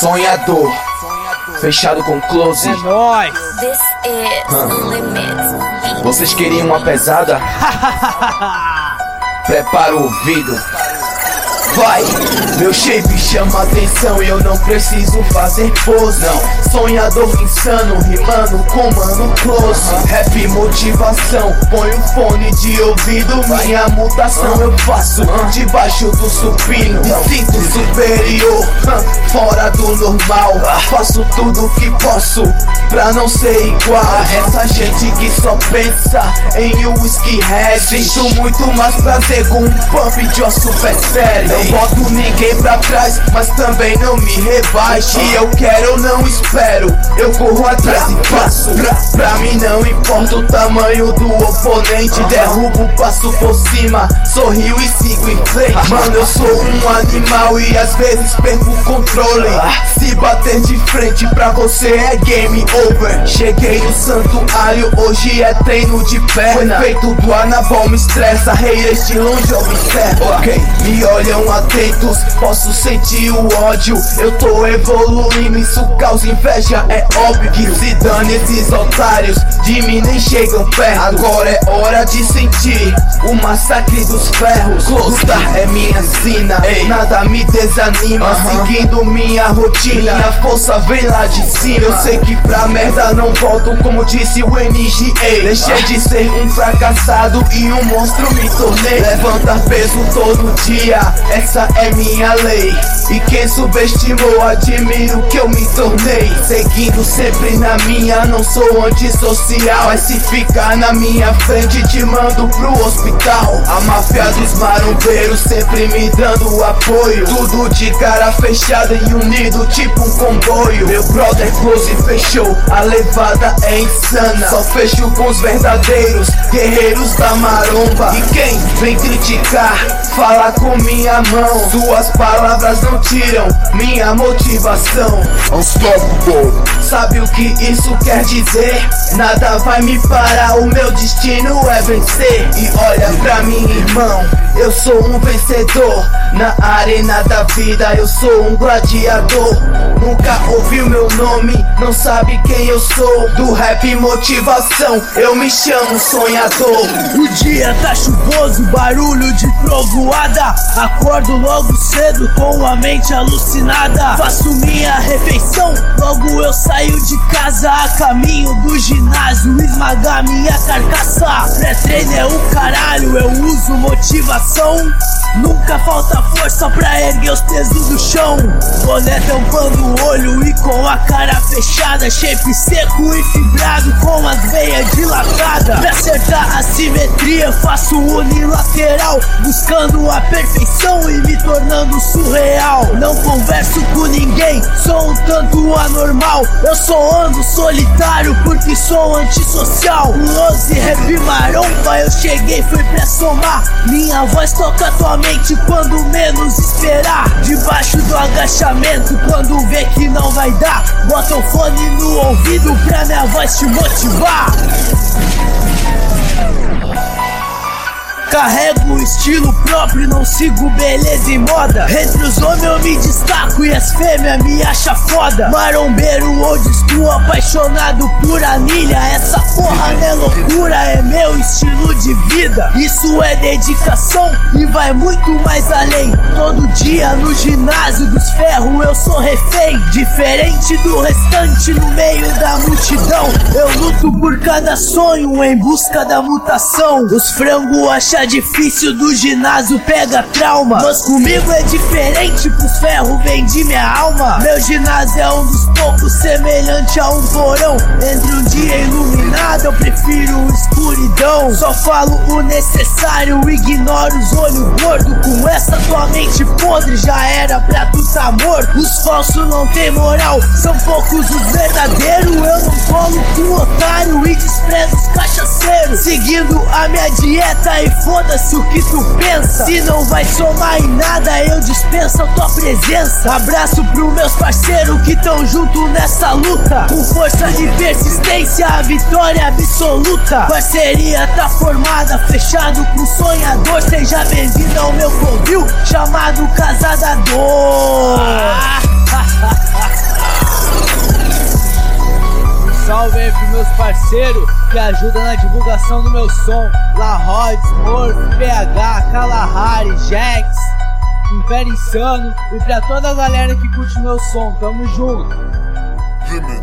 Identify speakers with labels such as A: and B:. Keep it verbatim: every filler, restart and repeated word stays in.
A: Sonhador, fechado com close.
B: É nóis.
C: This is
A: Hum.
C: Limits.
A: Vocês queriam uma pesada? Prepara o ouvido. Vai! Meu shape chama atenção e eu não preciso fazer pose, não. Sonhador insano, rimando com mano close. Rap motivação, põe o fone de ouvido. Minha mutação eu faço debaixo do supino. Instinto superior, fora do normal. Faço tudo que posso pra não ser igual a essa gente que só pensa em whisky red. Sinto muito mais prazer com um pump de uma super série. Não boto ninguém pra trás, mas também não me rebaixe. Eu quero ou não espero, eu corro atrás e passo. Pra, pra mim não importa o tamanho do oponente. Derrubo, passo por cima, sorrio e sigo em frente. Mano, eu sou um animal e às vezes perco o controle. Se bater de frente pra você é game over. Cheguei no santuário, hoje é treino de perna. O efeito do anabol me estressa, haters de longe observa. Ok, me olham atentos, posso sentir o ódio. Eu tô evoluindo, isso causa inveja, é óbvio. Que se dane esses otários, de mim nem chegam perto. Agora é hora de sentir o massacre dos ferros. Lutar é minha sina, nada me desanima. Seguindo minha rotina, minha força vem lá de cima. Eu sei que pra merda não volto, como disse o N G A. Deixei de ser um fracassado e um monstro me tornei. Levantar peso todo dia, essa é minha lei. E quem subestimou, admiro que eu me tornei. Seguindo sempre na minha, não sou antissocial. Mas se ficar na minha frente, te mando pro hospital. A máfia dos marombeiros sempre me dando apoio. Tudo de cara fechada e unido, tipo um comboio. Meu brother close fechou, a levada é insana. Só fecho com os verdadeiros guerreiros da maromba. E quem vem criticar, fala com minha mão. Suas palavras não tiram minha motivação.
D: Unstoppable.
A: Sabe o que isso quer dizer? Nada vai me parar, o meu destino é vencer. E olha pra mim, irmão, eu sou um vencedor. Na arena da vida eu sou um gladiador. Nunca ouviu meu nome, não sabe quem eu sou. Do rap motivação, eu me chamo sonhador.
B: O dia tá chuvoso, barulho de trovoada. Acordo logo cedo com a mente alucinada. Faço minha refeição, logo eu saio de casa. A caminho do ginásio, esmagar minha carcaça. Pré-treino é o caralho, eu uso motivação. Nunca falta força pra erguer os pesos do chão. Boné tampando o olho e com a cara fechada. Shape seco e fibrado com as veias dilatadas. Pra acertar a simetria faço unilateral, buscando a perfeição e me tornando surreal. Não converso com ninguém, sou um tanto anormal. Eu só ando solitário porque sou antissocial. Lose, rap maromba, eu cheguei foi pra somar. Minha voz toca tua mente quando menos esperar. Debaixo do agachamento quando vê que não vai dar. Bota o fone no ouvido pra minha voz te motivar. Carrego o estilo próprio, não sigo beleza e moda. Entre os homens eu me destaco e as fêmeas me acham foda. Marombeiro old school, apaixonado por anilha. Essa porra não é loucura, é meu estilo de vida. Isso é dedicação e vai muito mais além. Todo dia no ginásio dos ferros eu sou refém. Diferente do restante no meio da multidão, eu luto por cada sonho em busca da mutação. Os frangos acham difícil do ginásio, pega trauma. Mas comigo é diferente, pros ferros vende minha alma. Meu ginásio é um dos poucos semelhante a um porão. Entre um dia iluminado eu prefiro escuridão. Só falo o necessário, ignoro os olhos gordos. Com essa tua mente podre já era pra tu tá morto. Os falsos não tem moral, são poucos os verdadeiros. Eu não colo com otário e desprezo os cachaceiros. Seguindo a minha dieta e foda-se o que tu pensa. Se não vai somar em nada, eu dispenso a tua presença. Abraço pros meus parceiros que tão junto nessa luta. Com força e persistência, a vitória absoluta. Parceria tá formada, fechado com sonhador. Seja bem-vindo ao meu covil chamado Casa da Dor. meus parceiros que ajudam na divulgação do meu som. La Rods, Morph, P H, Kalahari, Jax, Império Insano. E pra toda a galera que curte meu som, tamo junto.